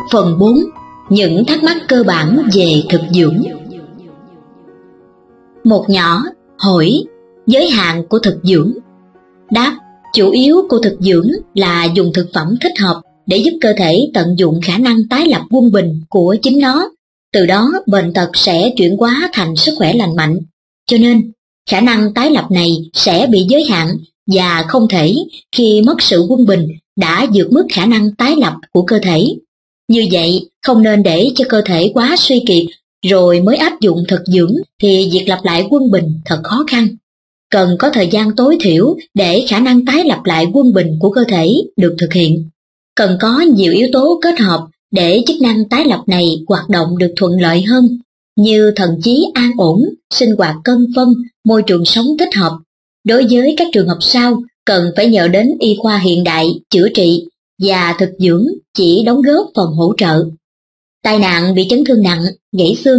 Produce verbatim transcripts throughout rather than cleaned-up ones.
Phần bốn. Những thắc mắc cơ bản về thực dưỡng. Một nhỏ hỏi giới hạn của thực dưỡng. Đáp: chủ yếu của thực dưỡng là dùng thực phẩm thích hợp để giúp cơ thể tận dụng khả năng tái lập quân bình của chính nó, từ đó bệnh tật sẽ chuyển hóa thành sức khỏe lành mạnh. Cho nên, khả năng tái lập này sẽ bị giới hạn và không thể khi mất sự quân bình đã vượt mức khả năng tái lập của cơ thể. Như vậy, không nên để cho cơ thể quá suy kiệt rồi mới áp dụng thực dưỡng thì việc lặp lại quân bình thật khó khăn. Cần có thời gian tối thiểu để khả năng tái lập lại quân bình của cơ thể được thực hiện. Cần có nhiều yếu tố kết hợp để chức năng tái lập này hoạt động được thuận lợi hơn, như thần trí an ổn, sinh hoạt cân phân, môi trường sống thích hợp. Đối với các trường hợp sau, cần phải nhờ đến y khoa hiện đại chữa trị và thực dưỡng chỉ đóng góp phần hỗ trợ. Tai nạn bị chấn thương nặng, gãy xương.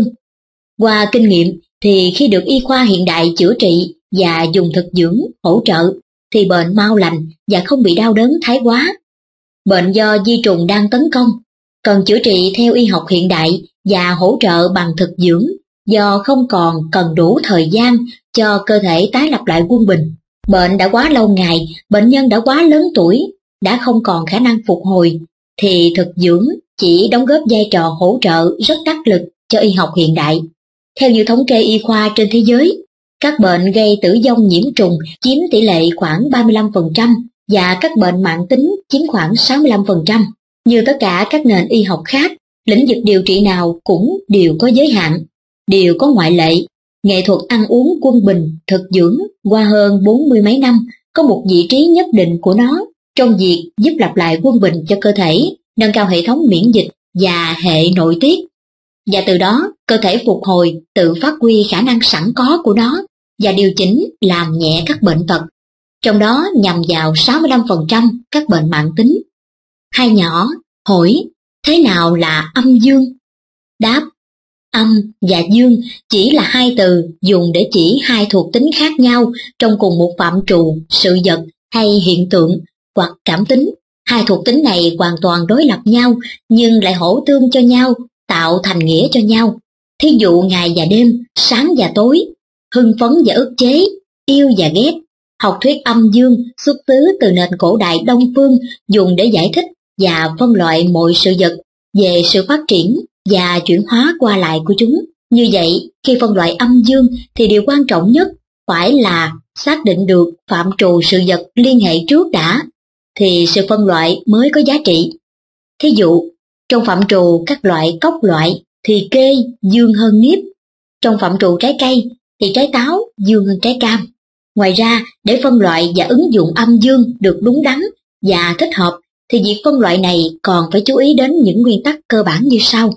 Qua kinh nghiệm thì khi được y khoa hiện đại chữa trị và dùng thực dưỡng hỗ trợ thì bệnh mau lành và không bị đau đớn thái quá. Bệnh do vi trùng đang tấn công, cần chữa trị theo y học hiện đại và hỗ trợ bằng thực dưỡng do không còn cần đủ thời gian cho cơ thể tái lập lại quân bình. Bệnh đã quá lâu ngày, bệnh nhân đã quá lớn tuổi, đã không còn khả năng phục hồi, thì thực dưỡng chỉ đóng góp vai trò hỗ trợ rất đắc lực cho y học hiện đại. Theo như thống kê y khoa trên thế giới, các bệnh gây tử vong nhiễm trùng chiếm tỷ lệ khoảng ba mươi lăm phần trăm và các bệnh mãn tính chiếm khoảng sáu mươi lăm phần trăm. Như tất cả các nền y học khác, lĩnh vực điều trị nào cũng đều có giới hạn, đều có ngoại lệ. Nghệ thuật ăn uống quân bình, thực dưỡng qua hơn bốn mươi mấy năm có một vị trí nhất định của nó trong việc giúp lặp lại quân bình cho cơ thể, nâng cao hệ thống miễn dịch và hệ nội tiết. Và từ đó, cơ thể phục hồi, tự phát huy khả năng sẵn có của nó và điều chỉnh làm nhẹ các bệnh tật, trong đó nhằm vào sáu mươi lăm phần trăm các bệnh mãn tính. Hai nhỏ hỏi thế nào là âm dương? Đáp: âm và dương chỉ là hai từ dùng để chỉ hai thuộc tính khác nhau trong cùng một phạm trù, sự vật hay hiện tượng hoặc cảm tính. Hai thuộc tính này hoàn toàn đối lập nhau nhưng lại hỗ tương cho nhau, tạo thành nghĩa cho nhau. Thí dụ ngày và đêm, sáng và tối, hưng phấn và ức chế, yêu và ghét. Học thuyết âm dương xuất xứ từ nền cổ đại Đông phương, dùng để giải thích và phân loại mọi sự vật về sự phát triển và chuyển hóa qua lại của chúng. Như vậy, khi phân loại âm dương thì điều quan trọng nhất phải là xác định được phạm trù sự vật liên hệ trước đã, thì sự phân loại mới có giá trị. Thí dụ, trong phạm trù các loại cốc loại thì kê dương hơn niếp. Trong phạm trù trái cây thì trái táo dương hơn trái cam. Ngoài ra, để phân loại và ứng dụng âm dương được đúng đắn và thích hợp thì việc phân loại này còn phải chú ý đến những nguyên tắc cơ bản như sau.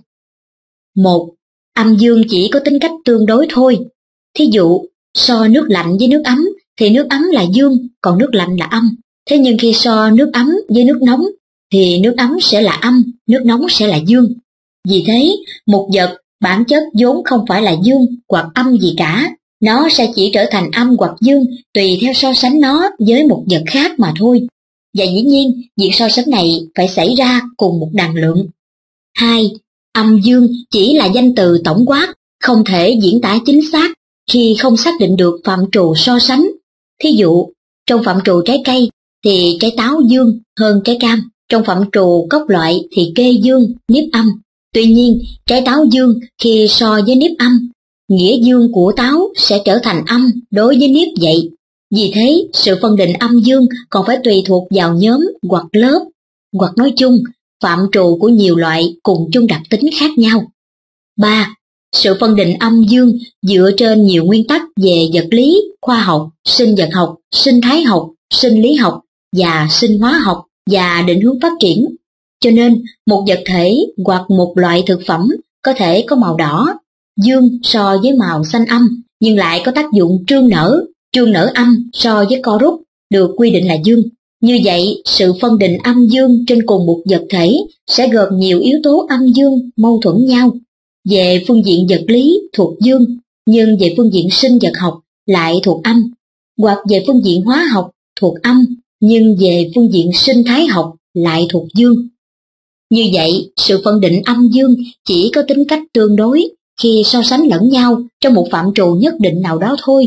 Một, âm dương chỉ có tính cách tương đối thôi. Thí dụ, so nước lạnh với nước ấm thì nước ấm là dương, còn nước lạnh là âm. Thế nhưng khi so nước ấm với nước nóng thì nước ấm sẽ là âm, nước nóng sẽ là dương. Vì thế, một vật bản chất vốn không phải là dương hoặc âm gì cả, nó sẽ chỉ trở thành âm hoặc dương tùy theo so sánh nó với một vật khác mà thôi. Và dĩ nhiên, việc so sánh này phải xảy ra cùng một đẳng lượng. Hai, âm dương chỉ là danh từ tổng quát, không thể diễn tả chính xác khi không xác định được phạm trù so sánh. Thí dụ, trong phạm trù trái cây thì trái táo dương hơn trái cam, trong phạm trù cốc loại thì kê dương, niếp âm. Tuy nhiên, trái táo dương khi so với niếp âm, nghĩa dương của táo sẽ trở thành âm đối với niếp vậy. Vì thế, sự phân định âm dương còn phải tùy thuộc vào nhóm hoặc lớp, hoặc nói chung, phạm trù của nhiều loại cùng chung đặc tính khác nhau. Ba, sự phân định âm dương dựa trên nhiều nguyên tắc về vật lý, khoa học, sinh vật học, sinh thái học, sinh lý học và sinh hóa học và định hướng phát triển. Cho nên, một vật thể hoặc một loại thực phẩm có thể có màu đỏ, dương so với màu xanh âm, nhưng lại có tác dụng trương nở, trương nở âm so với co rút, được quy định là dương. Như vậy, sự phân định âm dương trên cùng một vật thể sẽ gồm nhiều yếu tố âm dương mâu thuẫn nhau. Về phương diện vật lý thuộc dương, nhưng về phương diện sinh vật học lại thuộc âm, hoặc về phương diện hóa học thuộc âm, nhưng về phương diện sinh thái học lại thuộc dương. Như vậy, sự phân định âm dương chỉ có tính cách tương đối khi so sánh lẫn nhau trong một phạm trù nhất định nào đó thôi.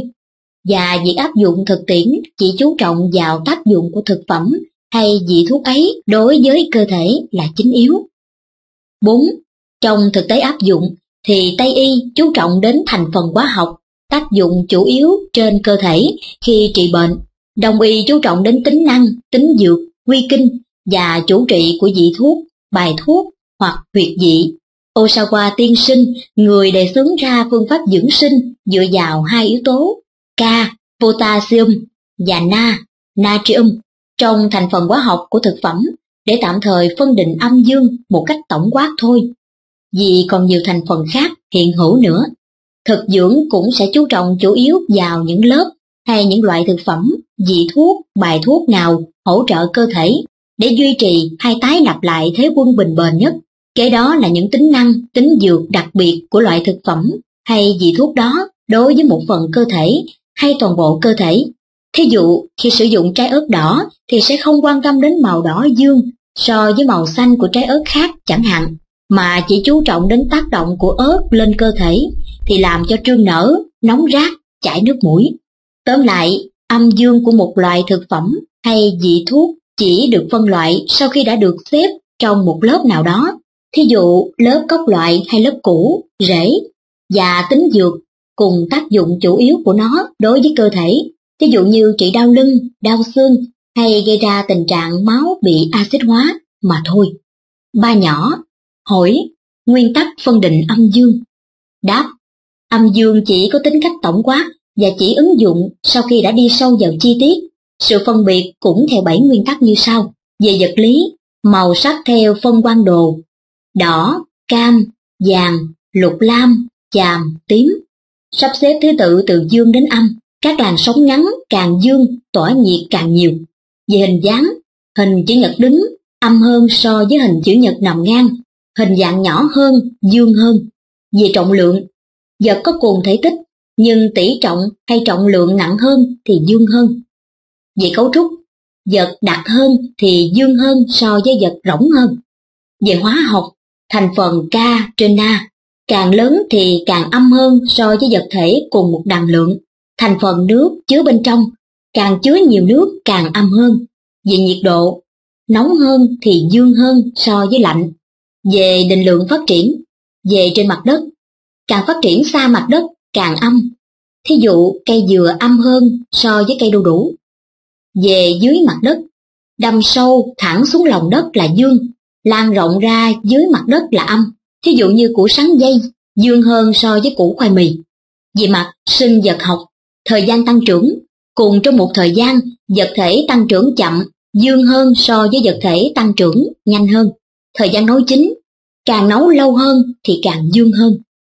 Và việc áp dụng thực tiễn chỉ chú trọng vào tác dụng của thực phẩm hay vị thuốc ấy đối với cơ thể là chính yếu. bốn. Trong thực tế áp dụng thì Tây y chú trọng đến thành phần hóa học, tác dụng chủ yếu trên cơ thể khi trị bệnh. Đông y chú trọng đến tính năng, tính dược, quy kinh và chủ trị của vị thuốc, bài thuốc hoặc huyệt vị. Osawa tiên sinh, người đề xướng ra phương pháp dưỡng sinh dựa vào hai yếu tố K, potassium và Na, natrium trong thành phần hóa học của thực phẩm để tạm thời phân định âm dương một cách tổng quát thôi. Vì còn nhiều thành phần khác hiện hữu nữa, thực dưỡng cũng sẽ chú trọng chủ yếu vào những lớp hay những loại thực phẩm, vị thuốc, bài thuốc nào hỗ trợ cơ thể để duy trì hay tái lập lại thế quân bình bền nhất. Kế đó là những tính năng, tính dược đặc biệt của loại thực phẩm hay vị thuốc đó đối với một phần cơ thể hay toàn bộ cơ thể. Thí dụ, khi sử dụng trái ớt đỏ thì sẽ không quan tâm đến màu đỏ dương so với màu xanh của trái ớt khác chẳng hạn, mà chỉ chú trọng đến tác động của ớt lên cơ thể thì làm cho trương nở, nóng rát, chảy nước mũi. Tóm lại, âm dương của một loại thực phẩm hay vị thuốc chỉ được phân loại sau khi đã được xếp trong một lớp nào đó, thí dụ lớp cốc loại hay lớp củ, rễ, và tính dược cùng tác dụng chủ yếu của nó đối với cơ thể, thí dụ như trị đau lưng, đau xương hay gây ra tình trạng máu bị axit hóa mà thôi. Ba nhỏ. Hỏi, nguyên tắc phân định âm dương. Đáp, âm dương chỉ có tính cách tổng quát và chỉ ứng dụng sau khi đã đi sâu vào chi tiết. Sự phân biệt cũng theo bảy nguyên tắc như sau. Về vật lý, màu sắc theo phân quang đồ: đỏ, cam, vàng, lục lam, chàm, tím. Sắp xếp thứ tự từ dương đến âm, các làn sóng ngắn càng dương, tỏa nhiệt càng nhiều. Về hình dáng, hình chữ nhật đứng âm hơn so với hình chữ nhật nằm ngang, hình dạng nhỏ hơn, dương hơn. Về trọng lượng, vật có cùng thể tích, nhưng tỷ trọng hay trọng lượng nặng hơn thì dương hơn. Về cấu trúc, vật đặc hơn thì dương hơn so với vật rỗng hơn. Về hóa học, thành phần K trên Na, càng lớn thì càng âm hơn so với vật thể cùng một đẳng lượng. Thành phần nước chứa bên trong, càng chứa nhiều nước càng âm hơn. Về nhiệt độ, nóng hơn thì dương hơn so với lạnh. Về định lượng phát triển, về trên mặt đất, càng phát triển xa mặt đất càng âm. Thí dụ cây dừa âm hơn so với cây đu đủ. Về dưới mặt đất, đâm sâu thẳng xuống lòng đất là dương, lan rộng ra dưới mặt đất là âm. Thí dụ như củ sắn dây, dương hơn so với củ khoai mì. Về mặt sinh vật học, thời gian tăng trưởng, cùng trong một thời gian, vật thể tăng trưởng chậm, dương hơn so với vật thể tăng trưởng nhanh hơn. Thời gian nấu chín, càng nấu lâu hơn thì càng dương hơn.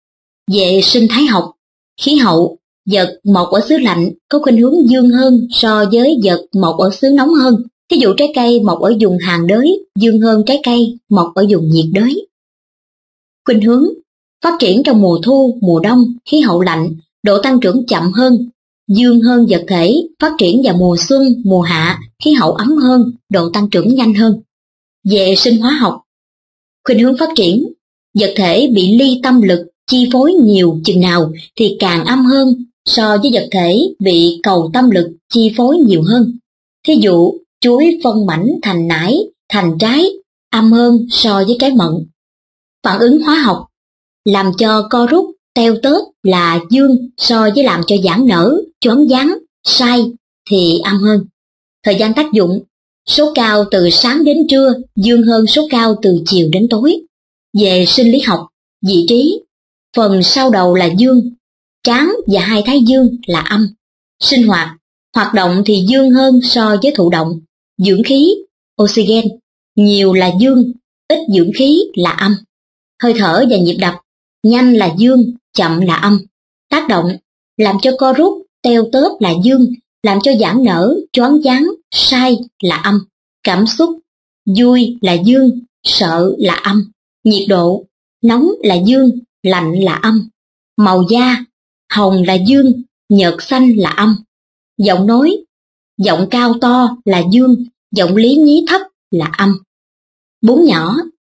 Về sinh thái học, khí hậu, vật mọc ở xứ lạnh có khuynh hướng dương hơn so với vật mọc ở xứ nóng hơn. Ví dụ trái cây mọc ở vùng hàn đới dương hơn trái cây mọc ở vùng nhiệt đới. Khuynh hướng, phát triển trong mùa thu, mùa đông, khí hậu lạnh, độ tăng trưởng chậm hơn, dương hơn vật thể phát triển vào mùa xuân, mùa hạ, khí hậu ấm hơn, độ tăng trưởng nhanh hơn. Về sinh hóa học, khuynh hướng phát triển, vật thể bị ly tâm lực chi phối nhiều chừng nào thì càng âm hơn so với vật thể bị cầu tâm lực chi phối nhiều hơn. Thí dụ, chuối phân mảnh thành nải, thành trái, âm hơn so với trái mận. Phản ứng hóa học, làm cho co rút, teo tớp là dương so với làm cho giãn nở, choáng váng, sai thì âm hơn. Thời gian tác dụng, số cao từ sáng đến trưa dương hơn số cao từ chiều đến tối. Về sinh lý học, vị trí, phần sau đầu là dương, trán và hai thái dương là âm. Sinh hoạt, hoạt động thì dương hơn so với thụ động. Dưỡng khí, oxygen, nhiều là dương, ít dưỡng khí là âm. Hơi thở và nhịp đập, nhanh là dương, chậm là âm. Tác động, làm cho co rút, teo tớp là dương, làm cho giãn nở, choáng váng, sai là âm. Cảm xúc, vui là dương, sợ là âm. Nhiệt độ, nóng là dương, lạnh là âm. Màu da, hồng là dương, nhợt xanh là âm. Giọng nói, giọng cao to là dương, giọng lý nhí thấp là âm. Bốn nhỏ,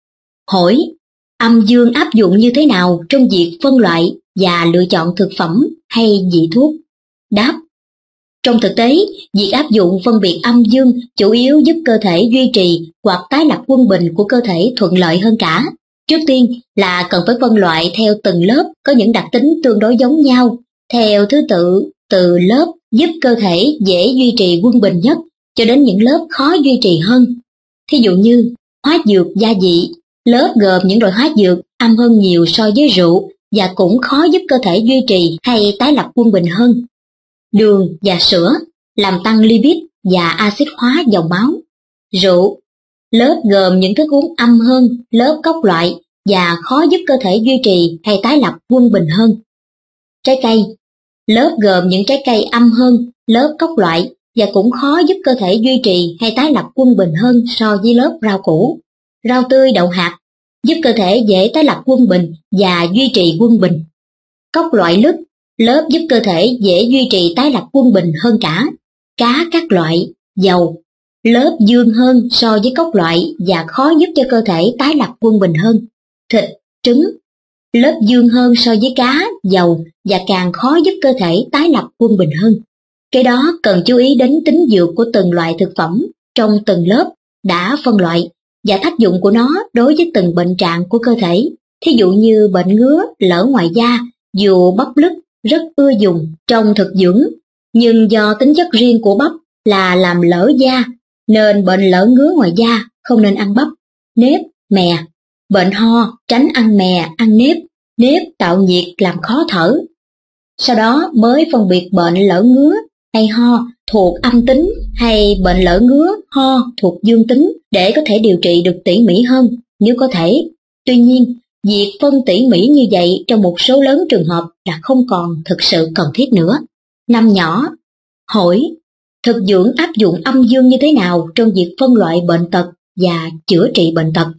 Hỏi, âm dương áp dụng như thế nào trong việc phân loại và lựa chọn thực phẩm hay vị thuốc? Đáp, trong thực tế, việc áp dụng phân biệt âm dương chủ yếu giúp cơ thể duy trì hoặc tái lập quân bình của cơ thể thuận lợi hơn cả. Trước tiên là cần phải phân loại theo từng lớp có những đặc tính tương đối giống nhau, theo thứ tự từ lớp giúp cơ thể dễ duy trì quân bình nhất cho đến những lớp khó duy trì hơn. Thí dụ như hóa dược gia vị, lớp gồm những loại hóa dược âm hơn nhiều so với rượu và cũng khó giúp cơ thể duy trì hay tái lập quân bình hơn. Đường và sữa làm tăng lipid và axit hóa dòng máu. Rượu, lớp gồm những thức uống âm hơn lớp cốc loại và khó giúp cơ thể duy trì hay tái lập quân bình hơn. Trái cây, lớp gồm những trái cây âm hơn lớp cốc loại và cũng khó giúp cơ thể duy trì hay tái lập quân bình hơn so với lớp rau củ. Rau tươi đậu hạt giúp cơ thể dễ tái lập quân bình và duy trì quân bình. Cốc loại lứt, lớp giúp cơ thể dễ duy trì tái lập quân bình hơn cả. Cá các loại, dầu, lớp dương hơn so với cốc loại và khó giúp cho cơ thể tái lập quân bình hơn. Thịt, trứng, lớp dương hơn so với cá, dầu và càng khó giúp cơ thể tái lập quân bình hơn. Cái đó cần chú ý đến tính dược của từng loại thực phẩm trong từng lớp đã phân loại và tác dụng của nó đối với từng bệnh trạng của cơ thể. Thí dụ như bệnh ngứa, lở ngoài da, dù bắp lứt rất ưa dùng trong thực dưỡng, nhưng do tính chất riêng của bắp là làm lở da, nên bệnh lở ngứa ngoài da không nên ăn bắp. Nếp, mè, bệnh ho, tránh ăn mè, ăn nếp, nếp tạo nhiệt làm khó thở. Sau đó mới phân biệt bệnh lở ngứa hay ho thuộc âm tính hay bệnh lở ngứa, ho thuộc dương tính để có thể điều trị được tỉ mỉ hơn nếu có thể. Tuy nhiên, việc phân tỉ mỉ như vậy trong một số lớn trường hợp là không còn thực sự cần thiết nữa. Năm nhỏ, hỏi, thực dưỡng áp dụng âm dương như thế nào trong việc phân loại bệnh tật và chữa trị bệnh tật?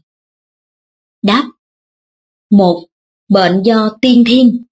Đáp, một. Bệnh do tiên thiên,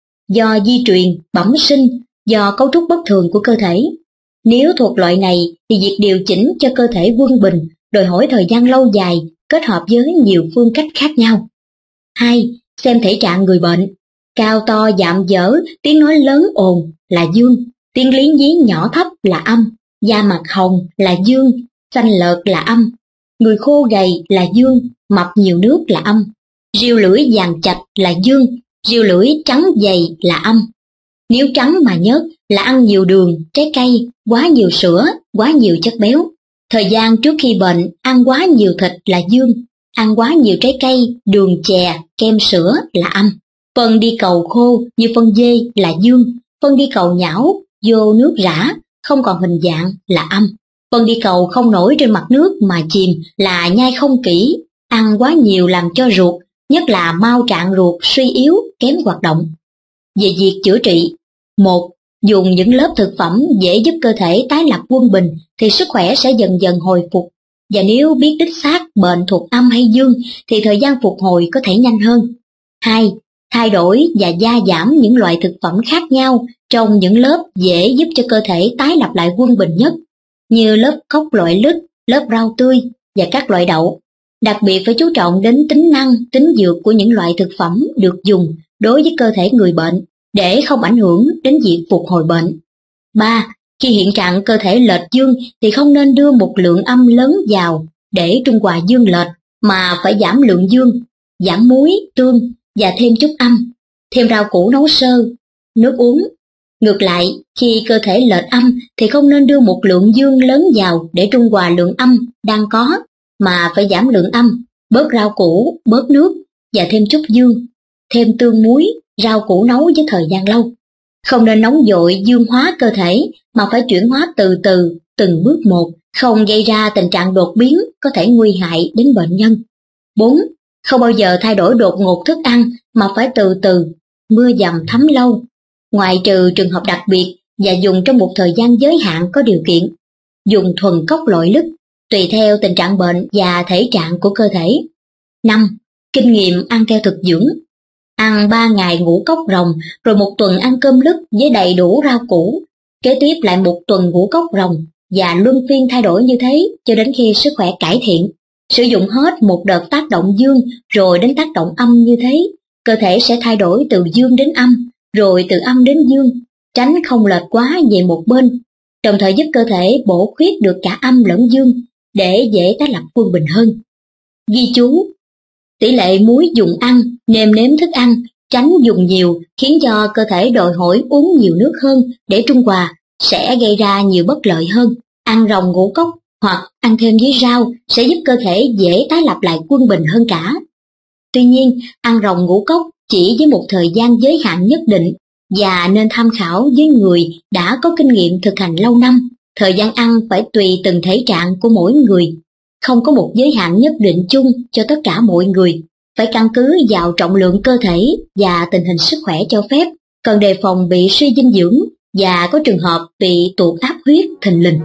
do di truyền, bẩm sinh, do cấu trúc bất thường của cơ thể. Nếu thuộc loại này thì việc điều chỉnh cho cơ thể quân bình đòi hỏi thời gian lâu dài kết hợp với nhiều phương cách khác nhau. Hai. Xem thể trạng người bệnh. Cao to dạm dở, tiếng nói lớn ồn là dương, tiếng liến dí nhỏ thấp là âm, da mặt hồng là dương, xanh lợt là âm, người khô gầy là dương, mập nhiều nước là âm, riêu lưỡi vàng chạch là dương, riêu lưỡi trắng dày là âm. Nếu trắng mà nhớt là ăn nhiều đường, trái cây, quá nhiều sữa, quá nhiều chất béo. Thời gian trước khi bệnh ăn quá nhiều thịt là dương, ăn quá nhiều trái cây, đường chè, kem sữa là âm. Phân đi cầu khô như phân dê là dương, phân đi cầu nhão, vô nước rã, không còn hình dạng là âm. Phân đi cầu không nổi trên mặt nước mà chìm là nhai không kỹ, ăn quá nhiều làm cho ruột, nhất là mao trạng ruột suy yếu, kém hoạt động. Về việc chữa trị, một. Dùng những lớp thực phẩm dễ giúp cơ thể tái lập quân bình thì sức khỏe sẽ dần dần hồi phục. Và nếu biết đích xác bệnh thuộc âm hay dương thì thời gian phục hồi có thể nhanh hơn. Hai. Thay đổi và gia giảm những loại thực phẩm khác nhau trong những lớp dễ giúp cho cơ thể tái lập lại quân bình nhất, như lớp cốc loại lứt, lớp rau tươi và các loại đậu. Đặc biệt phải chú trọng đến tính năng, tính dược của những loại thực phẩm được dùng đối với cơ thể người bệnh để không ảnh hưởng đến việc phục hồi bệnh. Ba. Khi hiện trạng cơ thể lệch dương thì không nên đưa một lượng âm lớn vào để trung hòa dương lệch, mà phải giảm lượng dương, giảm muối, tương và thêm chút âm, thêm rau củ nấu sơ, nước uống. Ngược lại, khi cơ thể lệch âm thì không nên đưa một lượng dương lớn vào để trung hòa lượng âm đang có, mà phải giảm lượng âm, bớt rau củ, bớt nước và thêm chút dương, thêm tương muối, rau củ nấu với thời gian lâu. Không nên nóng vội dương hóa cơ thể mà phải chuyển hóa từ từ, từng bước một, không gây ra tình trạng đột biến có thể nguy hại đến bệnh nhân. Bốn. Không bao giờ thay đổi đột ngột thức ăn mà phải từ từ, mưa dầm thấm lâu, ngoại trừ trường hợp đặc biệt và dùng trong một thời gian giới hạn có điều kiện. Dùng thuần cốc loại lứt, tùy theo tình trạng bệnh và thể trạng của cơ thể. Năm. Kinh nghiệm ăn theo thực dưỡng. Ăn ba ngày ngũ cốc rồng, rồi một tuần ăn cơm lứt với đầy đủ rau củ. Kế tiếp lại một tuần ngũ cốc rồng và luân phiên thay đổi như thế cho đến khi sức khỏe cải thiện. Sử dụng hết một đợt tác động dương rồi đến tác động âm như thế, cơ thể sẽ thay đổi từ dương đến âm, rồi từ âm đến dương, tránh không lệch quá về một bên, đồng thời giúp cơ thể bổ khuyết được cả âm lẫn dương để dễ tái lập quân bình hơn. Ghi chú: tỷ lệ muối dùng ăn, nêm nếm thức ăn, tránh dùng nhiều khiến cho cơ thể đòi hỏi uống nhiều nước hơn để trung hòa, sẽ gây ra nhiều bất lợi hơn. Ăn rồng ngũ cốc hoặc ăn thêm với rau sẽ giúp cơ thể dễ tái lập lại quân bình hơn cả. Tuy nhiên, ăn rồng ngũ cốc chỉ với một thời gian giới hạn nhất định và nên tham khảo với người đã có kinh nghiệm thực hành lâu năm. Thời gian ăn phải tùy từng thể trạng của mỗi người, không có một giới hạn nhất định chung cho tất cả mọi người, phải căn cứ vào trọng lượng cơ thể và tình hình sức khỏe cho phép, cần đề phòng bị suy dinh dưỡng và có trường hợp bị tụt áp huyết thình lình.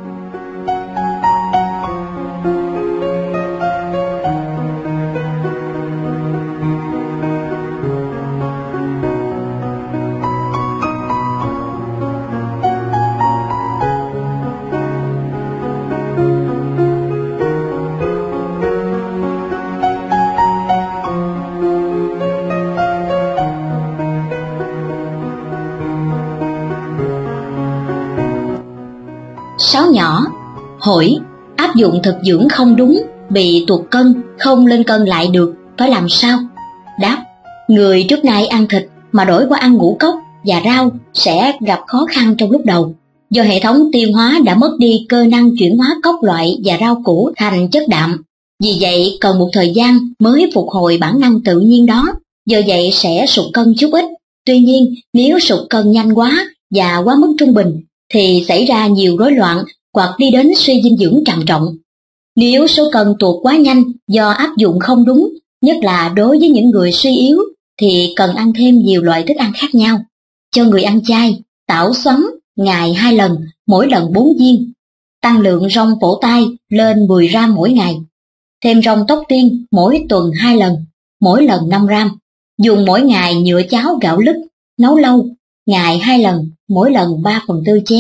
Sáu nhỏ, hỏi, áp dụng thực dưỡng không đúng, bị tụt cân, không lên cân lại được, phải làm sao? Đáp, người trước nay ăn thịt mà đổi qua ăn ngũ cốc và rau sẽ gặp khó khăn trong lúc đầu, do hệ thống tiêu hóa đã mất đi cơ năng chuyển hóa cốc loại và rau củ thành chất đạm. Vì vậy cần một thời gian mới phục hồi bản năng tự nhiên đó, do vậy sẽ sụt cân chút ít. Tuy nhiên nếu sụt cân nhanh quá và quá mức trung bình thì xảy ra nhiều rối loạn hoặc đi đến suy dinh dưỡng trầm trọng. Nếu số cân tụt quá nhanh do áp dụng không đúng, nhất là đối với những người suy yếu, thì cần ăn thêm nhiều loại thức ăn khác nhau. Cho người ăn chay, tảo xoắn ngày hai lần, mỗi lần bốn viên. Tăng lượng rong phổ tai lên mười gam mỗi ngày. Thêm rong tóc tiên mỗi tuần hai lần, mỗi lần năm gam. Dùng mỗi ngày nhựa cháo gạo lứt, nấu lâu, ngày hai lần, mỗi lần ba phần tư chén.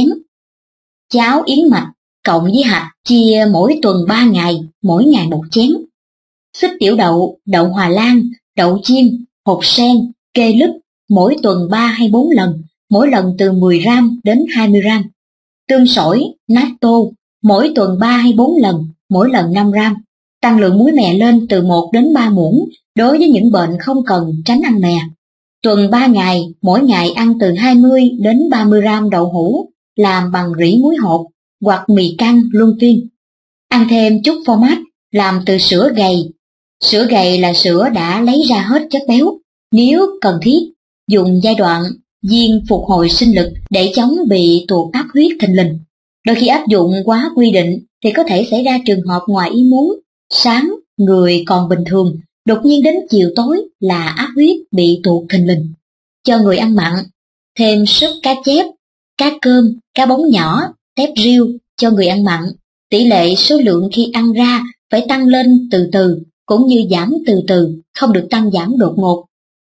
Cháo yến mạch cộng với hạt chia mỗi tuần ba ngày, mỗi ngày một chén. Xích tiểu đậu, đậu Hòa Lan, đậu chiêm, hột sen, kê lứt mỗi tuần ba hay bốn lần, mỗi lần từ mười gam đến hai mươi gam. Tương sỏi, natto mỗi tuần ba hay bốn lần, mỗi lần năm gam. Tăng lượng muối mè lên từ một đến ba muỗng đối với những bệnh không cần tránh ăn mè. Tuần ba ngày, mỗi ngày ăn từ hai mươi đến ba mươi gam đậu hũ làm bằng rỉ muối hột hoặc mì căng luân phiên. Ăn thêm chút phô mát làm từ sữa gầy. Sữa gầy là sữa đã lấy ra hết chất béo. Nếu cần thiết, dùng giai đoạn viên phục hồi sinh lực để chống bị tụt áp huyết thình lình. Đôi khi áp dụng quá quy định thì có thể xảy ra trường hợp ngoài ý muốn. Sáng người còn bình thường, đột nhiên đến chiều tối là áp huyết bị tụt thình lình. Cho người ăn mặn, thêm súp cá chép, cá cơm, cá bóng nhỏ, tép riêu cho người ăn mặn. Tỷ lệ số lượng khi ăn ra phải tăng lên từ từ, cũng như giảm từ từ, không được tăng giảm đột ngột.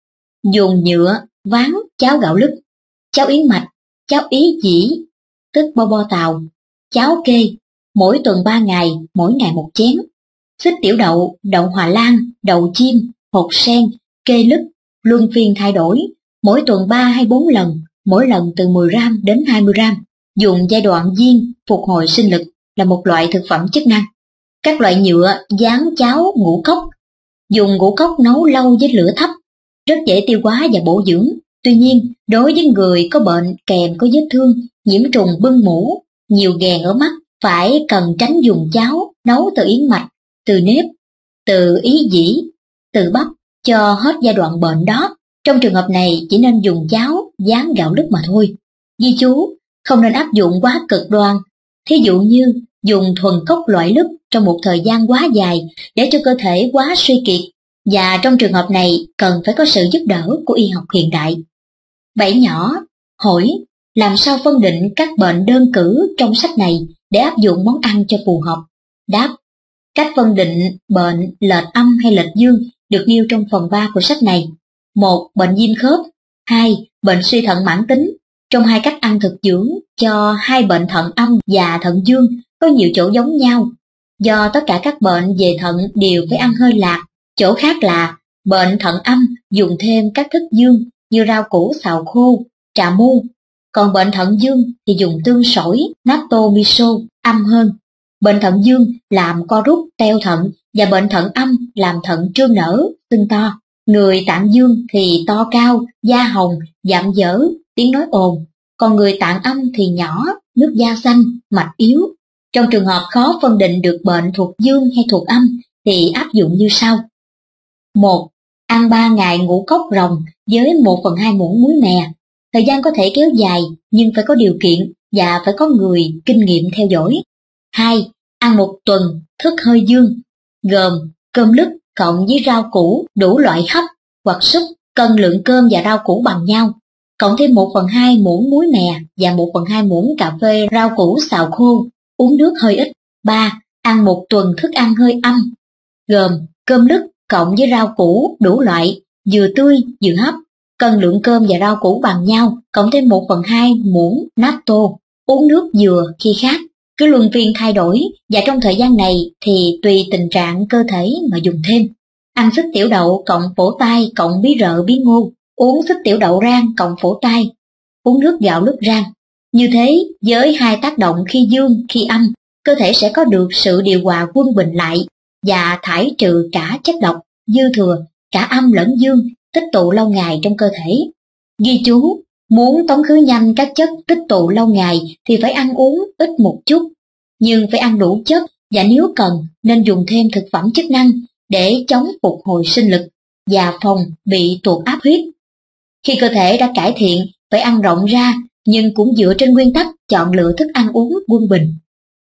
Dùng nhựa, ván, cháo gạo lứt, cháo yến mạch, cháo ý chỉ, tức bo bo tàu, cháo kê, mỗi tuần ba ngày, mỗi ngày một chén. Xích tiểu đậu, đậu Hòa Lan, đậu chiêm, hột sen, kê lứt, luân phiên thay đổi, mỗi tuần ba hay bốn lần, mỗi lần từ mười gam đến hai mươi gam. Dùng giai đoạn viên phục hồi sinh lực là một loại thực phẩm chức năng. Các loại nhựa dán cháo ngũ cốc. Dùng ngũ cốc nấu lâu với lửa thấp, rất dễ tiêu hóa và bổ dưỡng. Tuy nhiên, đối với người có bệnh kèm có vết thương, nhiễm trùng bưng mủ, nhiều ghèn ở mắt, phải cần tránh dùng cháo nấu từ yến mạch, từ nếp, từ ý dĩ, từ bắp cho hết giai đoạn bệnh đó. Trong trường hợp này chỉ nên dùng cháo dán gạo lứt mà thôi. Ghi chú, không nên áp dụng quá cực đoan. Thí dụ như dùng thuần cốc loại lứt trong một thời gian quá dài để cho cơ thể quá suy kiệt, và trong trường hợp này cần phải có sự giúp đỡ của y học hiện đại. Bảy nhỏ, hỏi, làm sao phân định các bệnh đơn cử trong sách này để áp dụng món ăn cho phù hợp? Đáp, cách phân định bệnh lệch âm hay lệch dương được nêu trong phần ba của sách này. Một. Bệnh viêm khớp. Hai. Bệnh suy thận mãn tính. Trong hai cách ăn thực dưỡng cho hai bệnh thận âm và thận dương có nhiều chỗ giống nhau. do tất cả các bệnh về thận đều phải ăn hơi lạc. Chỗ khác là bệnh thận âm dùng thêm các thức dương như rau củ xào khô, trà mu. Còn bệnh thận dương thì dùng tương sỏi, natto miso, âm hơn. Bệnh thận dương làm co rút, teo thận, và bệnh thận âm làm thận trương nở, sưng to. Người tạng dương thì to cao, da hồng, dạm dở, tiếng nói ồn. Còn người tạng âm thì nhỏ, nước da xanh, mạch yếu. Trong trường hợp khó phân định được bệnh thuộc dương hay thuộc âm thì áp dụng như sau. một. Ăn ba ngày ngũ cốc rồng với một phần hai muỗng muối mè. Thời gian có thể kéo dài nhưng phải có điều kiện và phải có người kinh nghiệm theo dõi. hai. Ăn một tuần thức hơi dương, gồm cơm lứt cộng với rau củ đủ loại hấp hoặc súp, cân lượng cơm và rau củ bằng nhau, cộng thêm một phần hai muỗng muối mè và một phần hai muỗng cà phê rau củ xào khô, uống nước hơi ít. ba. Ăn một tuần thức ăn hơi âm, gồm cơm lứt cộng với rau củ đủ loại, vừa tươi vừa hấp, cân lượng cơm và rau củ bằng nhau, cộng thêm một phần hai muỗng natto, uống nước vừa khi khát. Cứ luân phiên thay đổi, và trong thời gian này thì tùy tình trạng cơ thể mà dùng thêm. Ăn súp tiểu đậu cộng phổ tai cộng bí rợ bí ngô, uống súp tiểu đậu rang cộng phổ tai, uống nước gạo lứt rang. Như thế, với hai tác động khi dương khi âm, cơ thể sẽ có được sự điều hòa quân bình lại và thải trừ cả chất độc, dư thừa, cả âm lẫn dương, tích tụ lâu ngày trong cơ thể. Ghi chú, muốn tống khứ nhanh các chất tích tụ lâu ngày thì phải ăn uống ít một chút, nhưng phải ăn đủ chất, và nếu cần nên dùng thêm thực phẩm chức năng để chống phục hồi sinh lực và phòng bị tụt áp huyết. Khi cơ thể đã cải thiện, phải ăn rộng ra, nhưng cũng dựa trên nguyên tắc chọn lựa thức ăn uống quân bình.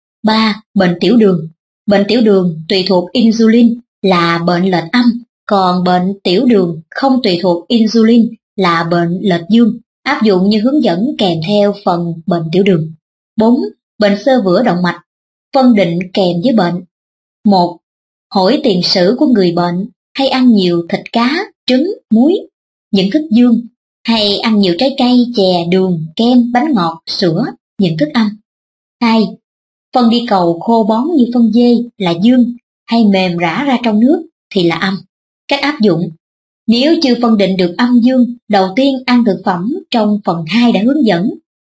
ba. Bệnh tiểu đường. Bệnh tiểu đường tùy thuộc insulin là bệnh lệch âm, còn bệnh tiểu đường không tùy thuộc insulin là bệnh lệch dương, áp dụng như hướng dẫn kèm theo phần bệnh tiểu đường. bốn. Bệnh xơ vữa động mạch. Phân định kèm với bệnh. một. Hỏi tiền sử của người bệnh hay ăn nhiều thịt cá, trứng, muối, những thức dương, hay ăn nhiều trái cây, chè, đường, kem, bánh ngọt, sữa, những thức âm. hai. Phân đi cầu khô bón như phân dê là dương, hay mềm rã ra trong nước thì là âm. Cách áp dụng. Nếu chưa phân định được âm dương, đầu tiên ăn thực phẩm trong phần hai đã hướng dẫn,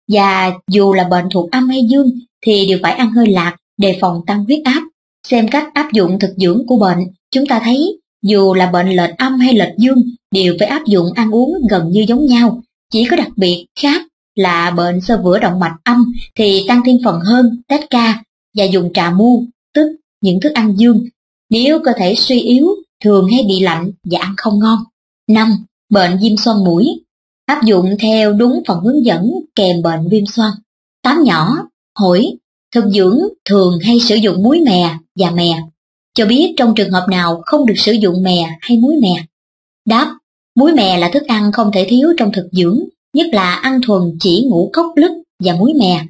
và dù là bệnh thuộc âm hay dương thì đều phải ăn hơi lạc đề phòng tăng huyết áp. Xem cách áp dụng thực dưỡng của bệnh, chúng ta thấy dù là bệnh lệch âm hay lệch dương đều phải áp dụng ăn uống gần như giống nhau, chỉ có đặc biệt khác là bệnh xơ vữa động mạch âm thì tăng thêm phần hơn tét ca và dùng trà mu, tức những thức ăn dương, nếu cơ thể suy yếu, thường hay bị lạnh và ăn không ngon. năm. Bệnh viêm xoang mũi. Áp dụng theo đúng phần hướng dẫn kèm bệnh viêm xoang. tám nhỏ. Hỏi, thực dưỡng thường hay sử dụng muối mè và mè. Cho biết trong trường hợp nào không được sử dụng mè hay muối mè. Đáp, muối mè là thức ăn không thể thiếu trong thực dưỡng, nhất là ăn thuần chỉ ngũ cốc lứt và muối mè.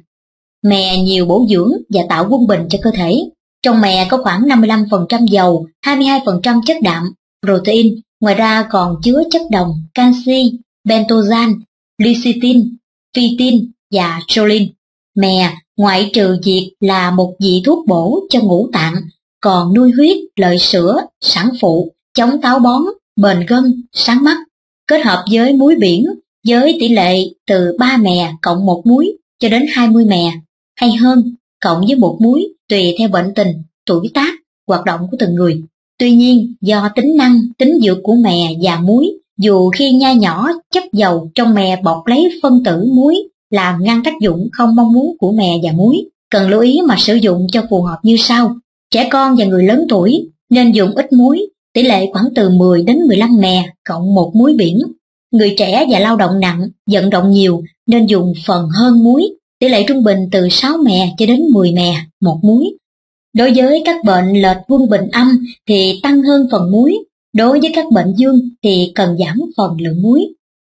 Mè nhiều bổ dưỡng và tạo quân bình cho cơ thể. Trong mè có khoảng năm mươi lăm phần trăm dầu, hai mươi hai phần trăm chất đạm, protein, ngoài ra còn chứa chất đồng, canxi, bentoxan, lecithin, phytin và choline. Mè, ngoại trừ việc là một vị thuốc bổ cho ngũ tạng, còn nuôi huyết, lợi sữa, sản phụ, chống táo bón, bền gân, sáng mắt. Kết hợp với muối biển, với tỷ lệ từ ba mè cộng một muối cho đến hai mươi mè, hay hơn, cộng với một muối tùy theo bệnh tình, tuổi tác, hoạt động của từng người. Tuy nhiên, do tính năng, tính dược của mè và muối, dù khi nhai nhỏ chất dầu trong mè bọc lấy phân tử muối, làm ngăn tác dụng không mong muốn của mè và muối, cần lưu ý mà sử dụng cho phù hợp như sau. Trẻ con và người lớn tuổi nên dùng ít muối, tỷ lệ khoảng từ mười đến mười lăm mè cộng một muối biển. Người trẻ và lao động nặng, vận động nhiều nên dùng phần hơn muối, tỷ lệ trung bình từ sáu mè cho đến mười mè một muối. Đối với các bệnh lệch quân bình âm thì tăng hơn phần muối, đối với các bệnh dương thì cần giảm phần lượng muối.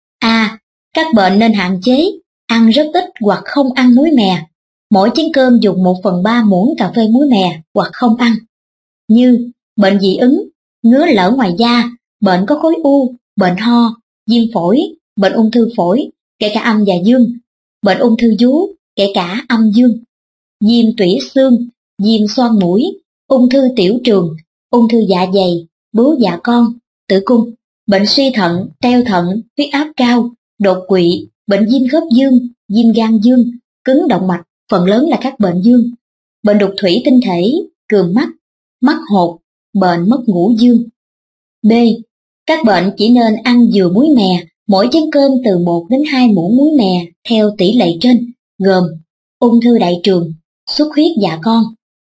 A. Các bệnh nên hạn chế ăn rất ít hoặc không ăn muối mè. Mỗi chén cơm dùng một phần ba muỗng cà phê muối mè hoặc không ăn. Như bệnh dị ứng, ngứa lở ngoài da, bệnh có khối u, bệnh ho, viêm phổi, bệnh ung thư phổi, kể cả âm và dương, bệnh ung thư vú, kể cả âm dương, viêm tủy xương, viêm xoang mũi, ung thư tiểu trường, ung thư dạ dày, bướu dạ con, tử cung, bệnh suy thận, teo thận, huyết áp cao, đột quỵ, bệnh viêm khớp dương, viêm gan dương, cứng động mạch, phần lớn là các bệnh dương, bệnh đục thủy tinh thể, cườm mắt, mắt hột, bệnh mất ngủ dương. B. Các bệnh chỉ nên ăn dừa muối mè, mỗi chén cơm từ một đến hai muỗng muối mè theo tỷ lệ trên, gồm ung thư đại trường, xuất huyết dạ con.